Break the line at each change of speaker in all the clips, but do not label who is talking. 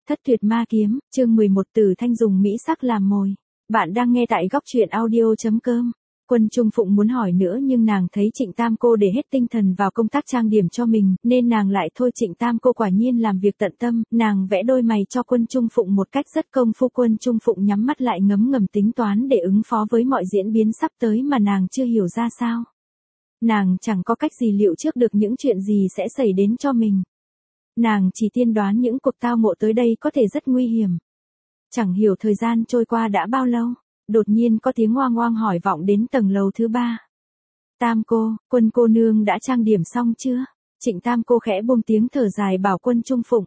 Thất tuyệt ma kiếm, chương 11 Tử Thanh dùng mỹ sắc làm mồi. Bạn đang nghe tại góc truyện audio.com. Quân Trung Phụng muốn hỏi nữa nhưng nàng thấy Trịnh Tam cô để hết tinh thần vào công tác trang điểm cho mình, nên nàng lại thôi. Trịnh Tam cô quả nhiên làm việc tận tâm, nàng vẽ đôi mày cho Quân Trung Phụng một cách rất công phu. Quân Trung Phụng nhắm mắt lại ngấm ngầm tính toán để ứng phó với mọi diễn biến sắp tới mà nàng chưa hiểu ra sao. Nàng chẳng có cách gì liệu trước được những chuyện gì sẽ xảy đến cho mình. Nàng chỉ tiên đoán những cuộc tao ngộ tới đây có thể rất nguy hiểm. Chẳng hiểu thời gian trôi qua đã bao lâu, đột nhiên có tiếng oang oang hỏi vọng đến tầng lầu thứ 3. Tam cô, Quân cô nương đã trang điểm xong chưa? Trịnh Tam cô khẽ buông tiếng thở dài bảo Quân Trung Phụng.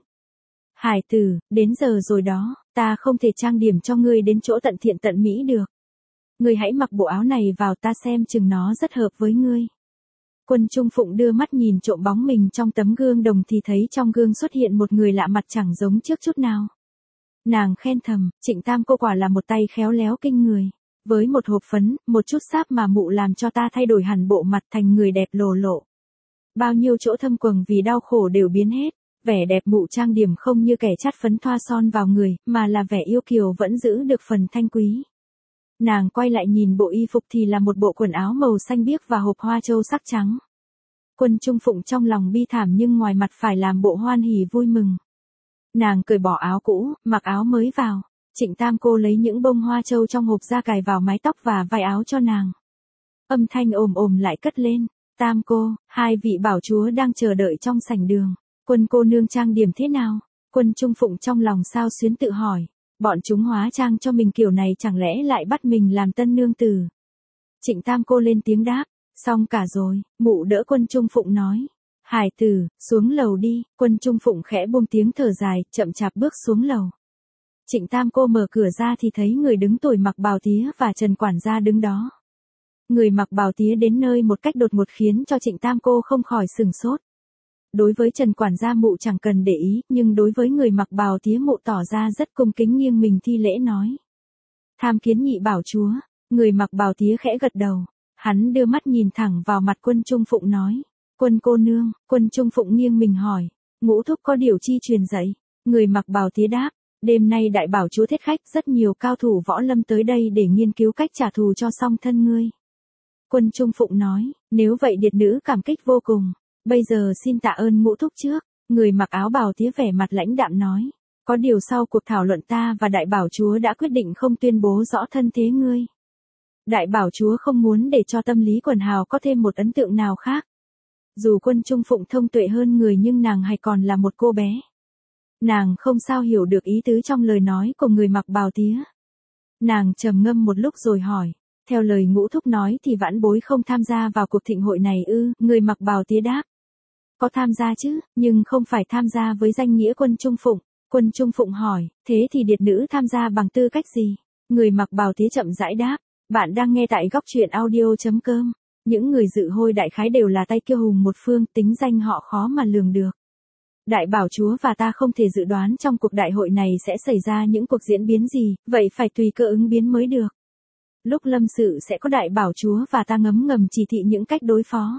Hải tử, đến giờ rồi đó, ta không thể trang điểm cho ngươi đến chỗ tận thiện tận mỹ được. Ngươi hãy mặc bộ áo này vào, ta xem chừng nó rất hợp với ngươi. Quân Trung Phụng đưa mắt nhìn trộm bóng mình trong tấm gương đồng thì thấy trong gương xuất hiện một người lạ mặt chẳng giống trước chút nào. Nàng khen thầm, Trịnh Tam cô quả là một tay khéo léo kinh người. Với một hộp phấn, một chút sáp mà mụ làm cho ta thay đổi hẳn bộ mặt thành người đẹp lồ lộ. Bao nhiêu chỗ thâm quầng vì đau khổ đều biến hết. Vẻ đẹp mụ trang điểm không như kẻ chát phấn thoa son vào người, mà là vẻ yêu kiều vẫn giữ được phần thanh quý. Nàng quay lại nhìn bộ y phục thì là một bộ quần áo màu xanh biếc và hộp hoa châu sắc trắng. Quân Trung Phụng trong lòng bi thảm nhưng ngoài mặt phải làm bộ hoan hỉ vui mừng. Nàng cởi bỏ áo cũ, mặc áo mới vào. Trịnh Tam cô lấy những bông hoa châu trong hộp ra cài vào mái tóc và vai áo cho nàng. Âm thanh ồm ồm lại cất lên. Tam cô, hai vị bảo chúa đang chờ đợi trong sảnh đường. Quân cô nương trang điểm thế nào? Quân Trung Phụng trong lòng xao xuyến tự hỏi. Bọn chúng hóa trang cho mình kiểu này chẳng lẽ lại bắt mình làm tân nương tử? Trịnh Tam cô lên tiếng đáp. Xong cả rồi, mụ đỡ Quân Trung Phụng nói. Hải tử, xuống lầu đi. Quân Trung Phụng khẽ buông tiếng thở dài, chậm chạp bước xuống lầu. Trịnh Tam cô mở cửa ra thì thấy người đứng tuổi mặc bào tía và Trần quản gia đứng đó. Người mặc bào tía đến nơi một cách đột ngột khiến cho Trịnh Tam cô không khỏi sửng sốt. Đối với Trần quản gia mụ chẳng cần để ý, nhưng đối với người mặc bào tía mụ tỏ ra rất cung kính nghiêng mình thi lễ nói. Tham kiến nhị bảo chúa. Người mặc bào tía khẽ gật đầu. Hắn đưa mắt nhìn thẳng vào mặt Quân Trung Phụng nói. Quân cô nương. Quân Trung Phụng nghiêng mình hỏi. Ngũ thúc có điều chi truyền dạy? Người mặc bào tía đáp. Đêm nay đại bảo chúa thiết khách, rất nhiều cao thủ võ lâm tới đây để nghiên cứu cách trả thù cho song thân ngươi. Quân Trung Phụng nói. Nếu vậy điệt nữ cảm kích vô cùng. Bây giờ xin tạ ơn ngũ thúc trước. Người mặc áo bào tía vẻ mặt lãnh đạm nói. Có điều sau cuộc thảo luận ta và đại bảo chúa đã quyết định không tuyên bố rõ thân thế ngươi. Đại bảo chúa không muốn để cho tâm lý quần hào có thêm một ấn tượng nào khác. Dù Quân Trung Phụng thông tuệ hơn người nhưng nàng hay còn là một cô bé. Nàng không sao hiểu được ý tứ trong lời nói của người mặc bào tía. Nàng trầm ngâm một lúc rồi hỏi. Theo lời ngũ thúc nói thì vãn bối không tham gia vào cuộc thịnh hội này ư? Người mặc bào tía đáp. Có tham gia chứ, nhưng không phải tham gia với danh nghĩa Quân Trung Phụng. Quân Trung Phụng hỏi, thế thì điệt nữ tham gia bằng tư cách gì? Người mặc bào tía chậm rãi đáp. Bạn đang nghe tại góc truyện audio.com. Những người dự hôi đại khái đều là tay kiêu hùng một phương, tính danh họ khó mà lường được. Đại bảo chúa và ta không thể dự đoán trong cuộc đại hội này sẽ xảy ra những cuộc diễn biến gì, vậy phải tùy cơ ứng biến mới được. Lúc lâm sự sẽ có đại bảo chúa và ta ngấm ngầm chỉ thị những cách đối phó.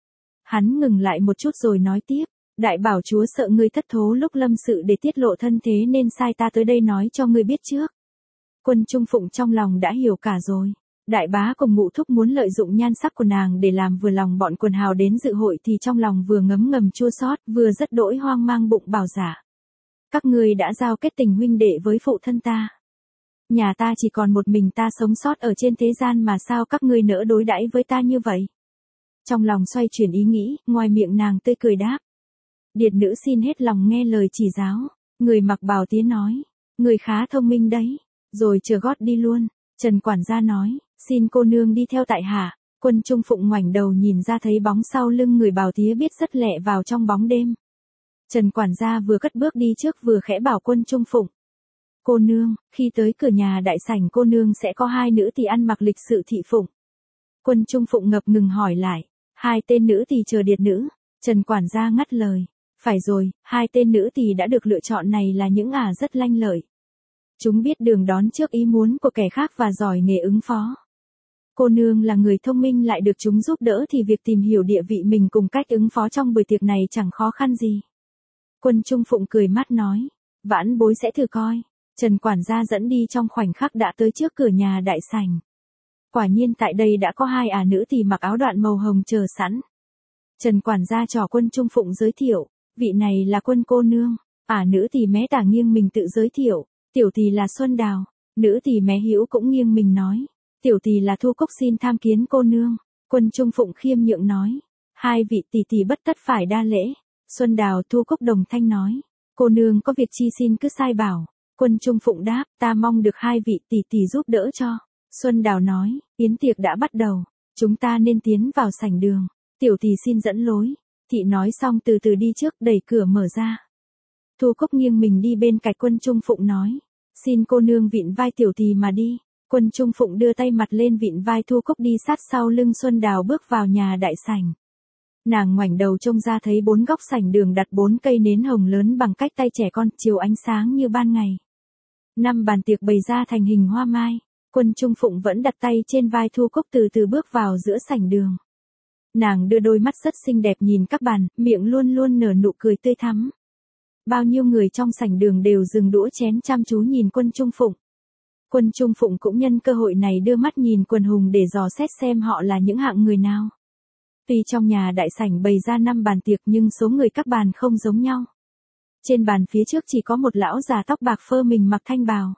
Hắn ngừng lại một chút rồi nói tiếp. Đại bảo chúa sợ ngươi thất thố lúc lâm sự để tiết lộ thân thế nên sai ta tới đây nói cho ngươi biết trước. Quân Trung Phụng trong lòng đã hiểu cả rồi. Đại bá cùng ngũ thúc muốn lợi dụng nhan sắc của nàng để làm vừa lòng bọn quần hào đến dự hội thì trong lòng vừa ngấm ngầm chua xót, vừa rất đỗi hoang mang bụng bảo dạ. Các ngươi đã giao kết tình huynh đệ với phụ thân ta. Nhà ta chỉ còn một mình ta sống sót ở trên thế gian mà sao các ngươi nỡ đối đãi với ta như vậy? Trong lòng xoay chuyển ý nghĩ, ngoài miệng nàng tươi cười đáp. Điệt nữ xin hết lòng nghe lời chỉ giáo. Người mặc bào tía nói. Người khá thông minh đấy. Rồi chừa gót đi luôn. Trần quản gia nói. Xin cô nương đi theo tại hạ. Quân Trung Phụng ngoảnh đầu nhìn ra thấy bóng sau lưng người bào tía biết rất lẹ vào trong bóng đêm. Trần quản gia vừa cất bước đi trước vừa khẽ bảo Quân Trung Phụng. Cô nương, khi tới cửa nhà đại sảnh cô nương sẽ có hai nữ tỳ ăn mặc lịch sự thị phụng. Quân Trung Phụng ngập ngừng hỏi lại. Hai tên nữ tỳ chờ điệt nữ. Trần quản gia ngắt lời. Phải rồi, hai tên nữ tỳ đã được lựa chọn này là những rất lanh lợi. Chúng biết đường đón trước ý muốn của kẻ khác và giỏi nghề ứng phó. Cô nương là người thông minh lại được chúng giúp đỡ thì việc tìm hiểu địa vị mình cùng cách ứng phó trong buổi tiệc này chẳng khó khăn gì. Quân Trung Phụng cười mát nói. Vãn bối sẽ thử coi. Trần quản gia dẫn đi trong khoảnh khắc đã tới trước cửa nhà đại sảnh. Quả nhiên tại đây đã có hai nữ tỳ mặc áo đoạn màu hồng chờ sẵn. Trần quản gia trò Quân Trung Phụng giới thiệu, vị này là Quân cô nương. Nữ tỳ mé tả nghiêng mình tự giới thiệu, tiểu tỳ là Xuân Đào. Nữ tỳ mé hữu cũng nghiêng mình nói, tiểu tỳ là Thu Cúc xin tham kiến cô nương. Quân Trung Phụng khiêm nhượng nói, hai vị tỷ tỷ bất tất phải đa lễ. Xuân Đào Thu Cúc đồng thanh nói, cô nương có việc chi xin cứ sai bảo. Quân Trung Phụng đáp, ta mong được hai vị tỷ tỷ giúp đỡ cho. Xuân Đào nói, yến tiệc đã bắt đầu, chúng ta nên tiến vào sảnh đường. Tiểu tỷ xin dẫn lối. Thị nói xong từ từ đi trước đẩy cửa mở ra. Thu Cúc nghiêng mình đi bên cạnh Quân Trung Phụng nói, xin cô nương vịn vai tiểu tỷ mà đi. Quân Trung Phụng đưa tay mặt lên vịn vai Thu Cúc đi sát sau lưng Xuân Đào bước vào nhà đại sảnh. Nàng ngoảnh đầu trông ra thấy bốn góc sảnh đường đặt 4 cây nến hồng lớn bằng cách tay trẻ con, chiếu ánh sáng như ban ngày. 5 bàn tiệc bày ra thành hình hoa mai. Quân Trung Phụng vẫn đặt tay trên vai Thu Cúc từ từ bước vào giữa sảnh đường. Nàng đưa đôi mắt rất xinh đẹp nhìn các bàn, miệng luôn luôn nở nụ cười tươi thắm. Bao nhiêu người trong sảnh đường đều dừng đũa chén chăm chú nhìn Quân Trung Phụng. Quân Trung Phụng cũng nhân cơ hội này đưa mắt nhìn quần hùng để dò xét xem họ là những hạng người nào. Tuy trong nhà đại sảnh bày ra 5 bàn tiệc nhưng số người các bàn không giống nhau. Trên bàn phía trước chỉ có một lão già tóc bạc phơ mình mặc thanh bào.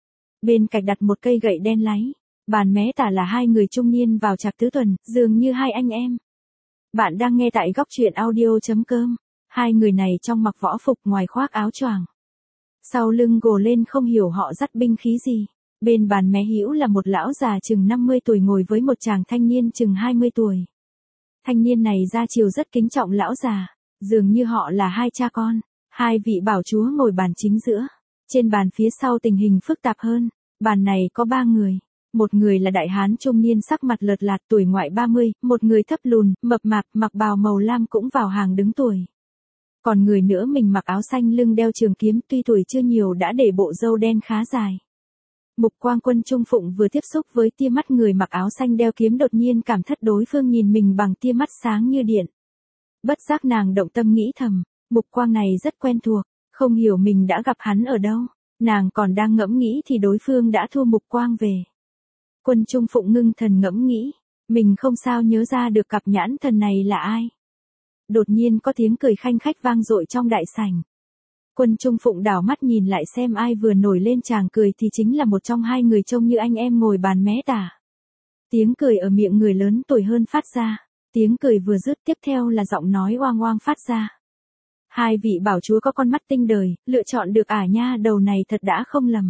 Bên cạnh đặt một cây gậy đen láy. Bàn mé tả là hai người trung niên vào trạc tứ tuần, dường như hai anh em. Bạn đang nghe tại góc truyện audio.com. Hai người này trong mặc võ phục ngoài khoác áo choàng. Sau lưng gồ lên không hiểu họ dắt binh khí gì. Bên bàn mé hữu là một lão già chừng 50 tuổi ngồi với một chàng thanh niên chừng 20 tuổi. Thanh niên này ra chiều rất kính trọng lão già, dường như họ là hai cha con. Hai vị bảo chúa ngồi bàn chính giữa. Trên bàn phía sau tình hình phức tạp hơn. Bàn này có 3 người. Một người là đại hán trung niên sắc mặt lợt lạt tuổi ngoại 30, một người thấp lùn, mập mạp mặc bào màu lam cũng vào hàng đứng tuổi. Còn người nữa mình mặc áo xanh lưng đeo trường kiếm tuy tuổi chưa nhiều đã để bộ râu đen khá dài. Mục quang Quân Trung Phụng vừa tiếp xúc với tia mắt người mặc áo xanh đeo kiếm đột nhiên cảm thất đối phương nhìn mình bằng tia mắt sáng như điện. Bất giác nàng động tâm nghĩ thầm, mục quang này rất quen thuộc, không hiểu mình đã gặp hắn ở đâu. Nàng còn đang ngẫm nghĩ thì đối phương đã thua mục quang về. Quân Trung Phụng ngưng thần ngẫm nghĩ, mình không sao nhớ ra được cặp nhãn thần này là ai. Đột nhiên có tiếng cười khanh khách vang dội trong đại sảnh. Quân Trung Phụng đảo mắt nhìn lại xem ai vừa nổi lên chàng cười thì chính là một trong hai người trông như anh em ngồi bàn mé tả. Tiếng cười ở miệng người lớn tuổi hơn phát ra. Tiếng cười vừa dứt tiếp theo là giọng nói oang oang phát ra. Hai vị bảo chúa có con mắt tinh đời, lựa chọn được nha đầu này thật đã không lầm.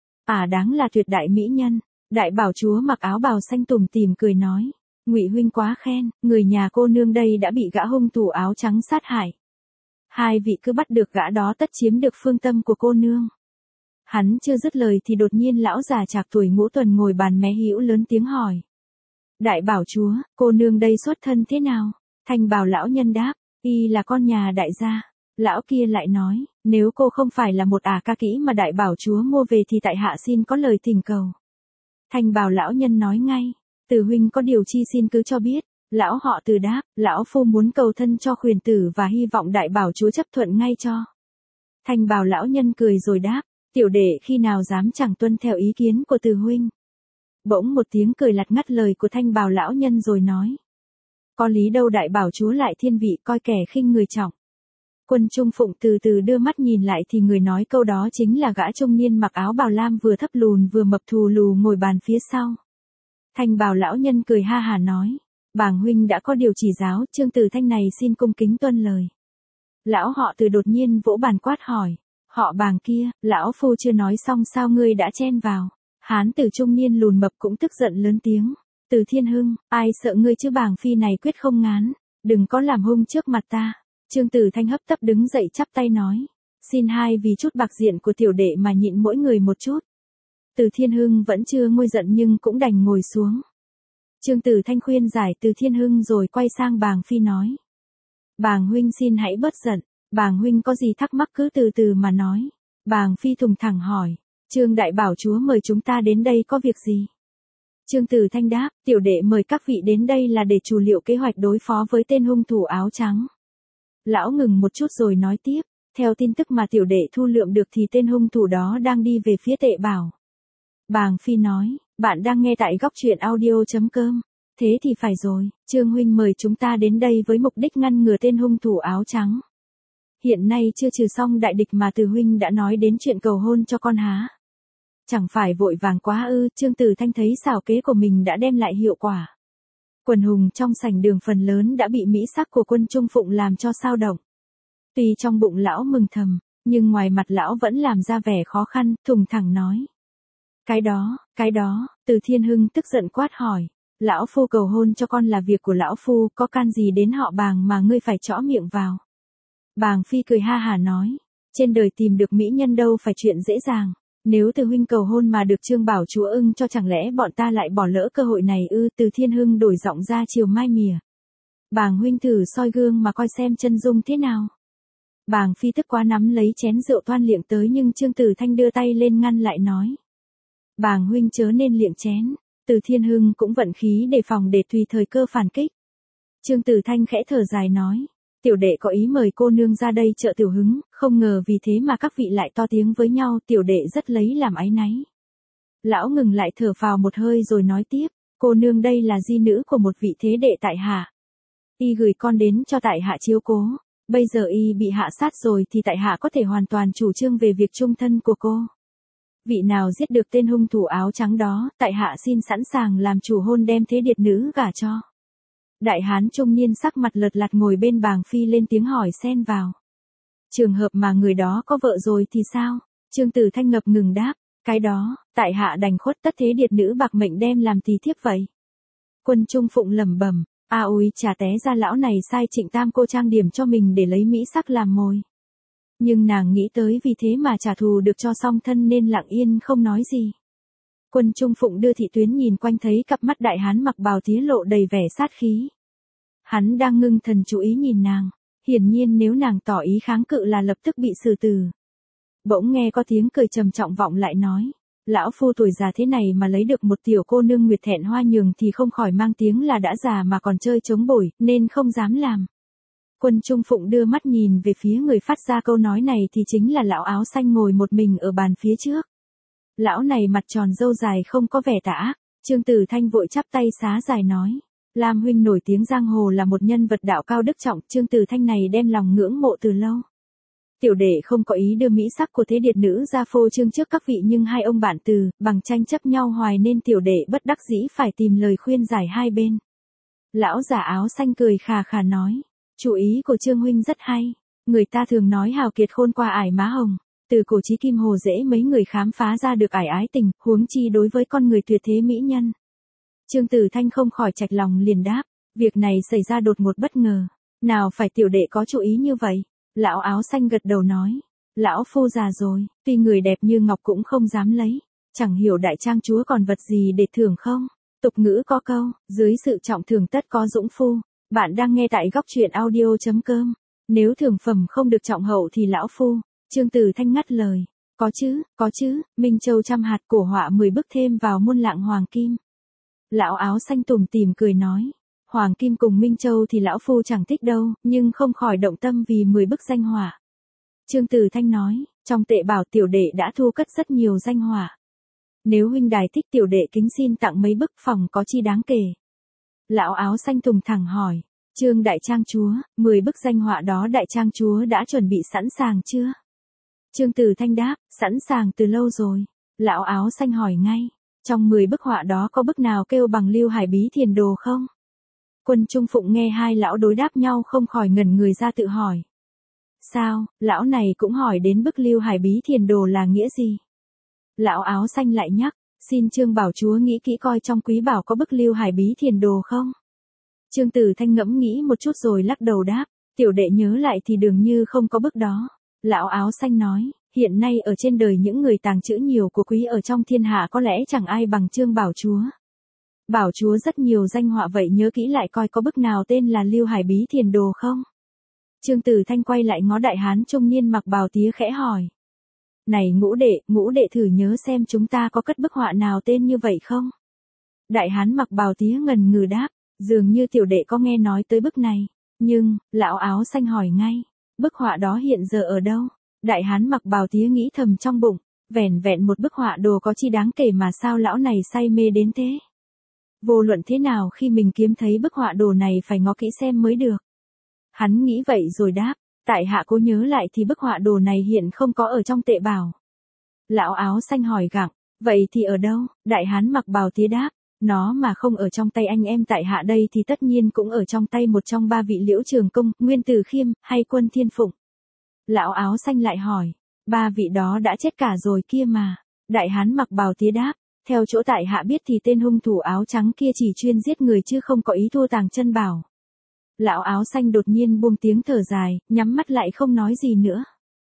Đáng là tuyệt đại mỹ nhân. Đại bảo chúa mặc áo bào xanh tủm tỉm cười nói, Ngụy huynh quá khen, người nhà cô nương đây đã bị gã hung thủ áo trắng sát hại. Hai vị cứ bắt được gã đó tất chiếm được phương tâm của cô nương. Hắn chưa dứt lời thì đột nhiên lão già trạc tuổi Ngũ Tuần ngồi bàn mé hữu lớn tiếng hỏi. Đại bảo chúa, cô nương đây xuất thân thế nào? Thanh bào lão nhân đáp, y là con nhà đại gia. Lão kia lại nói, nếu cô không phải là một ca kỹ mà đại bảo chúa mua về thì tại hạ xin có lời thỉnh cầu. Thanh bào lão nhân nói ngay, Từ huynh có điều chi xin cứ cho biết. Lão họ Từ đáp, lão phu muốn cầu thân cho khuyển tử và hy vọng đại bảo chúa chấp thuận ngay cho. Thanh bào lão nhân cười rồi đáp, tiểu đệ khi nào dám chẳng tuân theo ý kiến của Từ huynh. Bỗng một tiếng cười lạt ngắt lời của thanh bào lão nhân rồi nói. Có lý đâu đại bảo chúa lại thiên vị coi kẻ khinh người trọng. Quân Trung Phụng từ từ đưa mắt nhìn lại thì người nói câu đó chính là gã trung niên mặc áo bào lam vừa thấp lùn vừa mập thù lù ngồi bàn phía sau. Thanh bào lão nhân cười ha hà nói. Bàng huynh đã có điều chỉ giáo, Trương Từ Thanh này xin cung kính tuân lời. Lão họ Từ đột nhiên vỗ bàn quát hỏi. Họ Bàng kia, lão phu chưa nói xong sao ngươi đã chen vào. Hán tử trung niên lùn mập cũng tức giận lớn tiếng. Từ Thiên Hưng, ai sợ ngươi chứ Bàng phi này quyết không ngán. Đừng có làm hung trước mặt ta. Trương Từ Thanh hấp tấp đứng dậy chắp tay nói. Xin hai vì chút bạc diện của tiểu đệ mà nhịn mỗi người một chút. Từ Thiên Hưng vẫn chưa nguôi giận nhưng cũng đành ngồi xuống. Trương Từ Thanh khuyên giải Từ Thiên Hưng rồi quay sang Bàng phi nói. Bàng huynh xin hãy bớt giận. Bàng huynh có gì thắc mắc cứ từ từ mà nói. Bàng phi thùng thẳng hỏi. Trương đại bảo chúa mời chúng ta đến đây có việc gì? Trương Từ Thanh đáp, tiểu đệ mời các vị đến đây là để chủ liệu kế hoạch đối phó với tên hung thủ áo trắng. Lão ngừng một chút rồi nói tiếp, Theo tin tức mà tiểu đệ thu lượm được thì tên hung thủ đó đang đi về phía Tệ Bảo. Bàng Phi nói, bạn đang nghe tại góc truyện audio.com. Thế thì phải rồi, Trương huynh mời chúng ta đến đây với mục đích ngăn ngừa tên hung thủ áo trắng. Hiện nay chưa trừ xong đại địch mà Từ huynh đã nói đến chuyện cầu hôn cho con há. Chẳng phải vội vàng quá ư? Trương Tử Thanh thấy xảo kế của mình đã đem lại hiệu quả. Quần hùng trong sảnh đường phần lớn đã bị mỹ sắc của Quân Trung Phụng làm cho sao động. Tuy trong bụng lão mừng thầm, nhưng ngoài mặt lão vẫn làm ra vẻ khó khăn, thùng thẳng nói. Cái đó, Từ Thiên Hưng tức giận quát hỏi. Lão phu cầu hôn cho con là việc của lão phu, có can gì đến họ Bàng mà ngươi phải chõ miệng vào. Bàng Phi cười ha hả nói. Trên đời tìm được mỹ nhân đâu phải chuyện dễ dàng. Nếu Từ huynh cầu hôn mà được Trương Bảo chúa ưng cho, chẳng lẽ bọn ta lại bỏ lỡ cơ hội này ư? Từ Thiên Hưng đổi giọng ra chiều mai mỉa. Bàng huynh thử soi gương mà coi xem chân dung thế nào. Bàng Phi tức quá nắm lấy chén rượu toan liệng tới, nhưng Trương Tử Thanh đưa tay lên ngăn lại nói. Bàng huynh chớ nên liệng chén. Từ Thiên Hưng cũng vận khí đề phòng để tùy thời cơ phản kích. Trương Tử Thanh khẽ thở dài nói. Tiểu đệ có ý mời cô nương ra đây trợ tiểu hứng, không ngờ vì thế mà các vị lại to tiếng với nhau, tiểu đệ rất lấy làm áy náy. Lão ngừng lại thở phào một hơi rồi nói tiếp, cô nương đây là di nữ của một vị thế đệ tại hạ. Y gửi con đến cho tại hạ chiếu cố, bây giờ y bị hạ sát rồi thì tại hạ có thể hoàn toàn chủ trương về việc chung thân của cô. Vị nào giết được tên hung thủ áo trắng đó, tại hạ xin sẵn sàng làm chủ hôn đem thế điệt nữ gả cho. Đại hán trung niên sắc mặt lật lặt ngồi bên Bàng Phi lên tiếng hỏi xen vào. Trường hợp mà người đó có vợ rồi thì sao? Trương Tử Thanh ngập ngừng đáp, cái đó, tại hạ đành khuất tất thế điệt nữ bạc mệnh đem làm tỳ thiếp vậy. Quân Trung Phụng lẩm bẩm, ôi chà, té ra lão này sai Trịnh Tam cô trang điểm cho mình để lấy mỹ sắc làm mồi. Nhưng nàng nghĩ tới vì thế mà trả thù được cho song thân nên lặng yên không nói gì. Quân Trung Phụng đưa thị tuyến nhìn quanh thấy cặp mắt đại hán mặc bào tía lộ đầy vẻ sát khí. Hắn đang ngưng thần chú ý nhìn nàng, hiển nhiên nếu nàng tỏ ý kháng cự là lập tức bị xử tử. Bỗng nghe có tiếng cười trầm trọng vọng lại nói, lão phu tuổi già thế này mà lấy được một tiểu cô nương nguyệt thẹn hoa nhường thì không khỏi mang tiếng là đã già mà còn chơi chống bổi, nên không dám làm. Quân Trung Phụng đưa mắt nhìn về phía người phát ra câu nói này thì chính là lão áo xanh ngồi một mình ở bàn phía trước. Lão này mặt tròn râu dài không có vẻ tà ác. Trương Tử Thanh vội chắp tay xá dài nói. Lam huynh nổi tiếng giang hồ là một nhân vật đạo cao đức trọng. Trương Tử Thanh này đem lòng ngưỡng mộ từ lâu. Tiểu đệ không có ý đưa mỹ sắc của thế điệt nữ ra phô trương trước các vị, nhưng hai ông bạn Từ, bằng tranh chấp nhau hoài nên tiểu đệ bất đắc dĩ phải tìm lời khuyên giải hai bên. Lão giả áo xanh cười khà khà nói. Chủ ý của Trương huynh rất hay. Người ta thường nói hào kiệt khôn qua ải má hồng. Từ cổ chí kim hồ dễ mấy người khám phá ra được ải ái tình, huống chi đối với con người tuyệt thế mỹ nhân. Trương Tử Thanh không khỏi chạch lòng liền đáp, việc này xảy ra đột ngột bất ngờ, nào phải tiểu đệ có chủ ý như vậy. Lão áo xanh gật đầu nói, lão phu già rồi, tuy người đẹp như ngọc cũng không dám lấy, chẳng hiểu đại trang chúa còn vật gì để thưởng không. Tục ngữ có câu, dưới sự trọng thưởng tất có dũng phu. Bạn đang nghe tại góc truyện audio.com. Nếu thưởng phẩm không được trọng hậu thì lão phu. Trương Tử Thanh ngắt lời. Có chứ, Minh Châu trăm hạt, cổ họa 10 bức thêm vào muôn lạng hoàng kim. Lão áo xanh tủm tỉm cười nói. Hoàng kim cùng Minh Châu thì lão phu chẳng thích đâu, nhưng không khỏi động tâm vì 10 bức danh họa. Trương Tử Thanh nói, trong Tệ Bảo tiểu đệ đã thu cất rất nhiều danh họa. Nếu huynh đài thích tiểu đệ kính xin tặng mấy bức, phòng có chi đáng kể. Lão áo xanh thùng thẳng hỏi, Trương đại trang chúa, 10 bức danh họa đó đại trang chúa đã chuẩn bị sẵn sàng chưa? Trương Tử Thanh đáp, sẵn sàng từ lâu rồi. Lão áo xanh hỏi ngay, trong 10 bức họa đó có bức nào kêu bằng Lưu Hải Bí Thiền Đồ không? Quân Trung Phụng nghe hai lão đối đáp nhau không khỏi ngẩn người ra tự hỏi. Sao, lão này cũng hỏi đến bức Lưu Hải Bí Thiền Đồ là nghĩa gì? Lão áo xanh lại nhắc, xin Trương bảo chúa nghĩ kỹ coi trong quý bảo có bức Lưu Hải Bí Thiền Đồ không? Trương Tử Thanh ngẫm nghĩ một chút rồi lắc đầu đáp, tiểu đệ nhớ lại thì dường như không có bức đó. Lão áo xanh nói, hiện nay ở trên đời những người tàng trữ nhiều của quý ở trong thiên hạ có lẽ chẳng ai bằng Trương bảo chúa. Bảo chúa rất nhiều danh họa, vậy nhớ kỹ lại coi có bức nào tên là Lưu Hải Bí Thiền Đồ không? Trương Tử Thanh quay lại ngó đại hán trung niên mặc bào tía khẽ hỏi. Này ngũ đệ thử nhớ xem chúng ta có cất bức họa nào tên như vậy không? Đại hán mặc bào tía ngần ngừ đáp, dường như tiểu đệ có nghe nói tới bức này. Nhưng, lão áo xanh hỏi ngay, Bức họa đó hiện giờ ở đâu? Đại hán mặc bào tía nghĩ thầm trong bụng, vẻn vẹn một bức họa đồ có chi đáng kể mà sao lão này say mê đến thế? Vô luận thế nào khi mình kiếm thấy bức họa đồ này phải ngó kỹ xem mới được. Hắn nghĩ vậy rồi đáp, tại hạ cố nhớ lại thì bức họa đồ này hiện không có ở trong tệ bảo. Lão áo xanh hỏi gặng, vậy thì ở đâu? Đại hán mặc bào tía đáp, nó mà không ở trong tay anh em tại hạ đây thì tất nhiên cũng ở trong tay một trong ba vị Liễu Trường Công, Nguyên Tử Khiêm, hay Quân Thiên Phụng. Lão áo xanh lại hỏi, ba vị đó đã chết cả rồi kia mà. Đại hán mặc bào tía đáp, theo chỗ tại hạ biết thì tên hung thủ áo trắng kia chỉ chuyên giết người chứ không có ý thua tàng chân bảo. Lão áo xanh đột nhiên buông tiếng thở dài, nhắm mắt lại không nói gì nữa.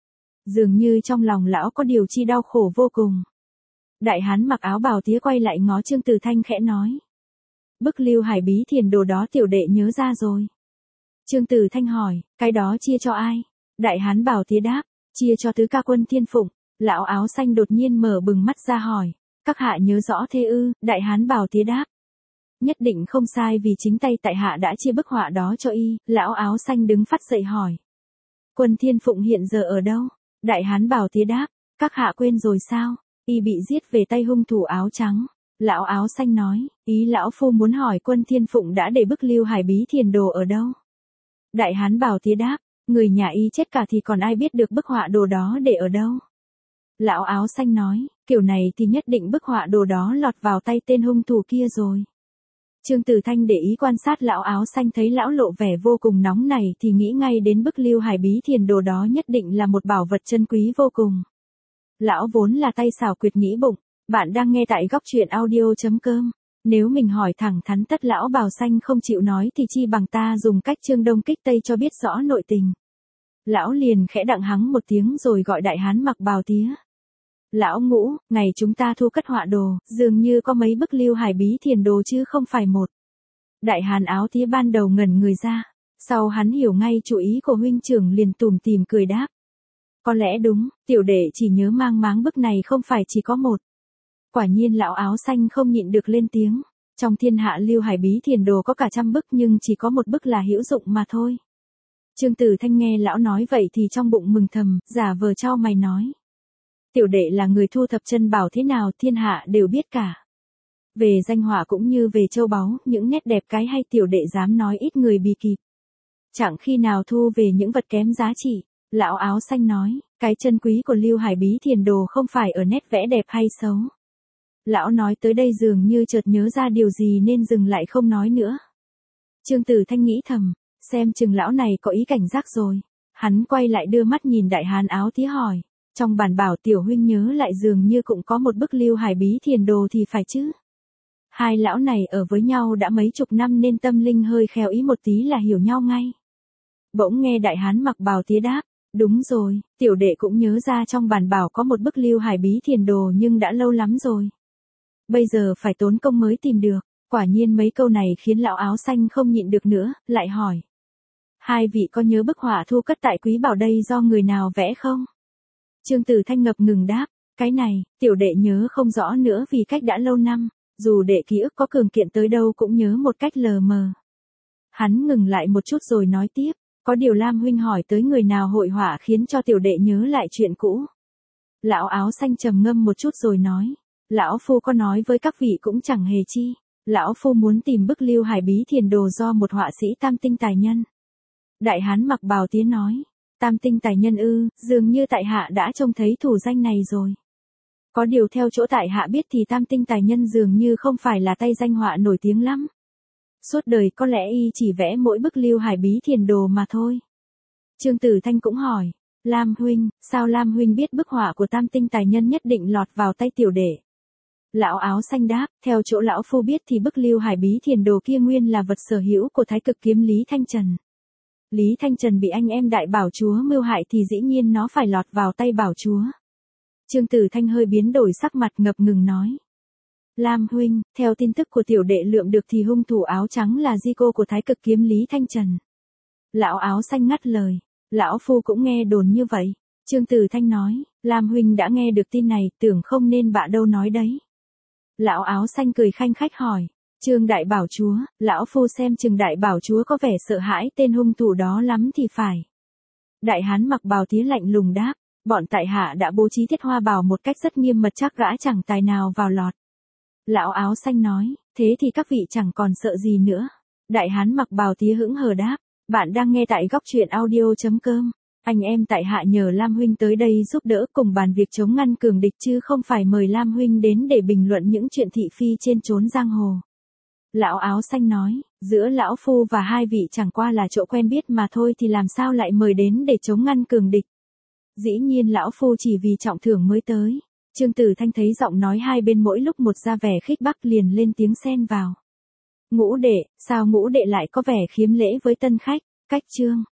Dường như trong lòng lão có điều chi đau khổ vô cùng. Đại hán mặc áo bào tía quay lại ngó Trương Tử Thanh khẽ nói. Bức Lưu Hải Bí Thiền Đồ đó tiểu đệ nhớ ra rồi. Trương Tử Thanh hỏi, cái đó chia cho ai? Đại hán bào tía đáp, chia cho tứ ca Quân Thiên Phụng. Lão áo xanh đột nhiên mở bừng mắt ra hỏi, các hạ nhớ rõ thế ư? Đại hán bào tía đáp, nhất định không sai vì chính tay tại hạ đã chia bức họa đó cho y. Lão áo xanh đứng phắt dậy hỏi, Quân Thiên Phụng hiện giờ ở đâu? Đại hán bào tía đáp, các hạ quên rồi sao? Y bị giết về tay hung thủ áo trắng. Lão áo xanh nói, ý lão phu muốn hỏi Quân Thiên Phụng đã để bức Lưu Hải Bí Thiền Đồ ở đâu? Đại hán bào tía đáp, người nhà y chết cả thì còn ai biết được bức họa đồ đó để ở đâu? Lão áo xanh nói, kiểu này thì nhất định bức họa đồ đó lọt vào tay tên hung thủ kia rồi. Trương Tử Thanh để ý quan sát lão áo xanh thấy lão lộ vẻ vô cùng nóng này thì nghĩ ngay đến bức Lưu Hải Bí Thiền Đồ đó nhất định là một bảo vật chân quý vô cùng. Lão vốn là tay xảo quyệt nghĩ bụng, bạn đang nghe tại góc truyện audio.com. Nếu mình hỏi thẳng thắn tất lão bào xanh không chịu nói thì chi bằng ta dùng cách Trương Đông kích Tây cho biết rõ nội tình. Lão liền khẽ đặng hắng một tiếng rồi gọi đại hán mặc bào tía. Lão Ngũ, ngày chúng ta thu cất họa đồ, dường như có mấy bức Lưu Hải Bí Thiền Đồ chứ không phải một. Đại hán áo tía ban đầu ngẩn người ra, sau hắn hiểu ngay chủ ý của huynh trưởng liền tủm tỉm cười đáp. Có lẽ đúng, tiểu đệ chỉ nhớ mang máng bức này không phải chỉ có một. Quả nhiên lão áo xanh không nhịn được lên tiếng, trong thiên hạ Lưu Hải Bí Thiền Đồ có cả trăm bức nhưng chỉ có một bức là hữu dụng mà thôi. Trương Tử Thanh nghe lão nói vậy thì trong bụng mừng thầm, giả vờ trao mày nói. Tiểu đệ là người thu thập chân bảo thế nào thiên hạ đều biết cả. Về danh họa cũng như về châu báu, những nét đẹp cái hay tiểu đệ dám nói ít người bì kịp. Chẳng khi nào thu về những vật kém giá trị. Lão áo xanh nói, cái chân quý của Lưu Hải Bí Thiền Đồ không phải ở nét vẽ đẹp hay xấu. Lão nói tới đây dường như chợt nhớ ra điều gì nên dừng lại không nói nữa. Trương Tử Thanh nghĩ thầm, xem chừng lão này có ý cảnh giác rồi. Hắn quay lại đưa mắt nhìn đại hán áo tía hỏi, trong bản bảo tiểu huynh nhớ lại dường như cũng có một bức Lưu Hải Bí Thiền Đồ thì phải chứ. Hai lão này ở với nhau đã mấy chục năm nên tâm linh hơi khéo ý một tí là hiểu nhau ngay. Bỗng nghe đại hán mặc bào tía đáp, đúng rồi, tiểu đệ cũng nhớ ra trong bản bảo có một bức Lưu Hải Bí Thiền Đồ nhưng đã lâu lắm rồi. Bây giờ phải tốn công mới tìm được. Quả nhiên mấy câu này khiến lão áo xanh không nhịn được nữa, lại hỏi. Hai vị có nhớ bức họa thu cất tại quý bảo đây do người nào vẽ không? Trương Tử Thanh ngập ngừng đáp, cái này, tiểu đệ nhớ không rõ nữa vì cách đã lâu năm, dù đệ ký ức có cường kiện tới đâu cũng nhớ một cách lờ mờ. Hắn ngừng lại một chút rồi nói tiếp, có điều Lam huynh hỏi tới người nào hội họa khiến cho tiểu đệ nhớ lại chuyện cũ. Lão áo xanh trầm ngâm một chút rồi nói, lão phu có nói với các vị cũng chẳng hề chi. Lão phu muốn tìm bức Lưu Hải Bí Thiền Đồ do một họa sĩ tam tinh tài nhân. Đại hán mặc bào tía nói, tam tinh tài nhân ư, dường như tại hạ đã trông thấy thủ danh này rồi. Có điều theo chỗ tại hạ biết thì tam tinh tài nhân dường như không phải là tay danh họa nổi tiếng lắm. Suốt đời có lẽ y chỉ vẽ mỗi bức Lưu Hải Bí Thiền Đồ mà thôi. Trương Tử Thanh cũng hỏi, Lam huynh, sao Lam huynh biết bức họa của tam tinh tài nhân nhất định lọt vào tay tiểu đệ? Lão áo xanh đáp, theo chỗ lão phu biết thì bức Lưu Hải Bí Thiền Đồ kia nguyên là vật sở hữu của Thái Cực Kiếm Lý Thanh Trần. Lý Thanh Trần bị anh em đại bảo chúa mưu hại thì dĩ nhiên nó phải lọt vào tay bảo chúa. Trương Tử Thanh hơi biến đổi sắc mặt ngập ngừng nói. Lam huynh, theo tin tức của tiểu đệ lượm được thì hung thủ áo trắng là di cô của Thái Cực Kiếm Lý Thanh Trần. Lão áo xanh ngắt lời, lão phu cũng nghe đồn như vậy. Trương Tử Thanh nói, Lam huynh đã nghe được tin này, tưởng không nên bạ đâu nói đấy. Lão áo xanh cười khanh khách hỏi, Trương đại bảo chúa, lão phu xem chừng đại bảo chúa có vẻ sợ hãi tên hung thủ đó lắm thì phải. Đại hán mặc bào tía lạnh lùng đáp, bọn tại hạ đã bố trí thiết hoa bảo một cách rất nghiêm mật, chắc gã chẳng tài nào vào lọt. Lão áo xanh nói, thế thì các vị chẳng còn sợ gì nữa. Đại hán mặc bào tía hững hờ đáp, bạn đang nghe tại góc truyện audio.com. Anh em tại hạ nhờ Lam huynh tới đây giúp đỡ cùng bàn việc chống ngăn cường địch, chứ không phải mời Lam huynh đến để bình luận những chuyện thị phi trên chốn giang hồ. Lão áo xanh nói, giữa lão phu và hai vị chẳng qua là chỗ quen biết mà thôi, thì làm sao lại mời đến để chống ngăn cường địch. Dĩ nhiên lão phu chỉ vì trọng thưởng mới tới. Trương Tử Thanh thấy giọng nói hai bên mỗi lúc một ra vẻ khích bác, liền lên tiếng xen vào. Ngũ đệ, sao ngũ đệ lại có vẻ khiếm lễ với tân khách? Cách Trương